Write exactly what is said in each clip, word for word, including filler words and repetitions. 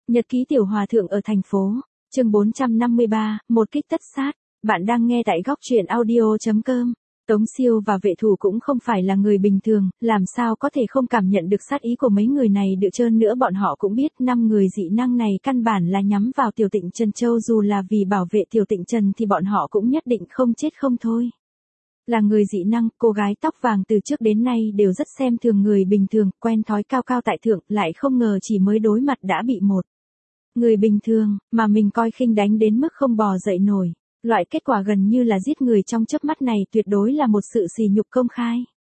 Nhật ký tiểu hòa thượng ở thành phố. Chương bốn trăm năm mươi ba, một kích tất sát. Bạn đang nghe tại góc truyện audio chấm com. Tống Siêu và vệ thủ cũng không phải là người bình thường, làm sao có thể không cảm nhận được sát ý của mấy người này được trơn nữa. Bọn họ cũng biết năm người dị năng này căn bản là nhắm vào Tiểu Tịnh Trần Châu, dù là vì bảo vệ Tiểu Tịnh Trần thì bọn họ cũng nhất định không chết không thôi. Là người dị năng, cô gái tóc vàng từ trước đến nay đều rất xem thường người bình thường, quen thói cao cao tại thượng, lại không ngờ chỉ mới đối mặt đã bị một người bình thường mà mình coi khinh đánh đến mức không bò dậy nổi. Loại kết quả gần như là giết người trong chớp mắt này tuyệt đối là một sự sỉ nhục công khai.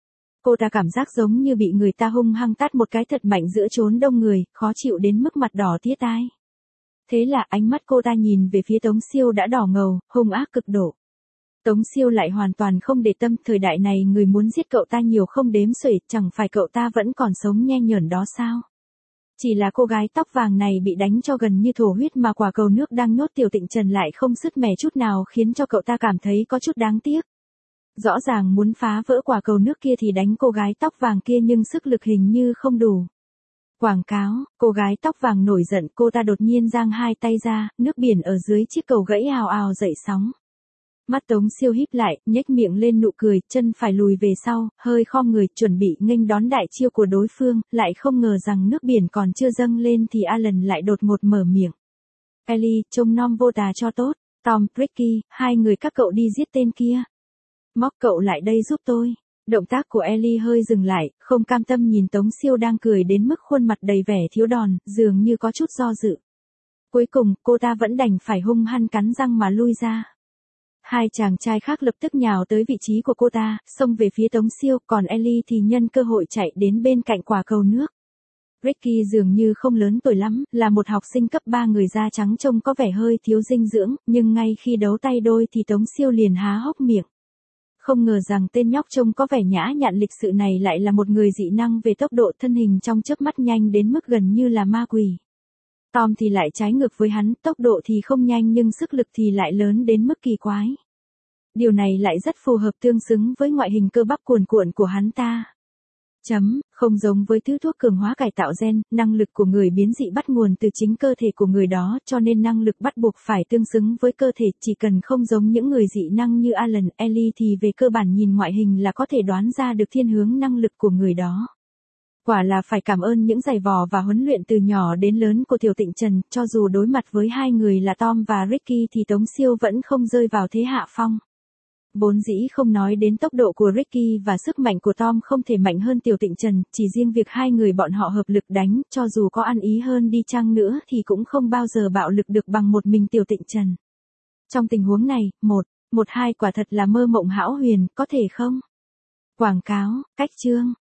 Cô ta cảm giác giống như bị người ta hung hăng tát một cái thật mạnh giữa chốn đông người, khó chịu đến mức mặt đỏ tía tai. Thế là ánh mắt cô ta nhìn về phía Tống Siêu đã đỏ ngầu, hung ác cực độ. Tống Siêu lại hoàn toàn không để tâm, thời đại này người muốn giết cậu ta nhiều không đếm xuể, chẳng phải cậu ta vẫn còn sống nhe nhởn đó sao? Chỉ là cô gái tóc vàng này bị đánh cho gần như thổ huyết mà quả cầu nước đang nhốt Tiểu Tịnh Trần lại không sứt mẻ chút nào, khiến cho cậu ta cảm thấy có chút đáng tiếc. Rõ ràng muốn phá vỡ quả cầu nước kia thì đánh cô gái tóc vàng kia, nhưng sức lực hình như không đủ. Quảng cáo, cô gái tóc vàng nổi giận, cô ta đột nhiên giang hai tay ra, nước biển ở dưới chiếc cầu gãy ào ào dậy sóng. Mắt Tống Siêu híp lại, nhếch miệng lên nụ cười, chân phải lùi về sau, hơi khom người, chuẩn bị nghênh đón đại chiêu của đối phương, lại không ngờ rằng nước biển còn chưa dâng lên thì Alan lại đột ngột mở miệng. Ellie, trông nom vô tà cho tốt. Tom, Ricky, hai người các cậu đi giết tên kia. Móc cậu lại đây giúp tôi. Động tác của Ellie hơi dừng lại, không cam tâm nhìn Tống Siêu đang cười đến mức khuôn mặt đầy vẻ thiếu đòn, dường như có chút do dự. Cuối cùng, cô ta vẫn đành phải hung hăng cắn răng mà lui ra. Hai chàng trai khác lập tức nhào tới vị trí của cô ta, xông về phía Tống Siêu, còn Ellie thì nhân cơ hội chạy đến bên cạnh quả cầu nước. Ricky dường như không lớn tuổi lắm, là một học sinh cấp ba, người da trắng trông có vẻ hơi thiếu dinh dưỡng, nhưng ngay khi đấu tay đôi thì Tống Siêu liền há hốc miệng. Không ngờ rằng tên nhóc trông có vẻ nhã nhặn lịch sự này lại là một người dị năng về tốc độ, thân hình trong chớp mắt nhanh đến mức gần như là ma quỷ. Tom thì lại trái ngược với hắn, tốc độ thì không nhanh nhưng sức lực thì lại lớn đến mức kỳ quái. Điều này lại rất phù hợp tương xứng với ngoại hình cơ bắp cuồn cuộn của hắn ta. Chấm, không giống với thứ thuốc cường hóa cải tạo gen, năng lực của người biến dị bắt nguồn từ chính cơ thể của người đó, cho nên năng lực bắt buộc phải tương xứng với cơ thể, chỉ cần không giống những người dị năng như Alan, Ellie thì về cơ bản nhìn ngoại hình là có thể đoán ra được thiên hướng năng lực của người đó. Quả là phải cảm ơn những giày vò và huấn luyện từ nhỏ đến lớn của Tiểu Tịnh Trần, cho dù đối mặt với hai người là Tom và Ricky thì Tống Siêu vẫn không rơi vào thế hạ phong. Vốn dĩ không nói đến tốc độ của Ricky và sức mạnh của Tom không thể mạnh hơn Tiểu Tịnh Trần, chỉ riêng việc hai người bọn họ hợp lực đánh, cho dù có ăn ý hơn đi chăng nữa thì cũng không bao giờ bạo lực được bằng một mình Tiểu Tịnh Trần. Trong tình huống này, một, một hai quả thật là mơ mộng hão huyền, có thể không? Quảng cáo, cách chương.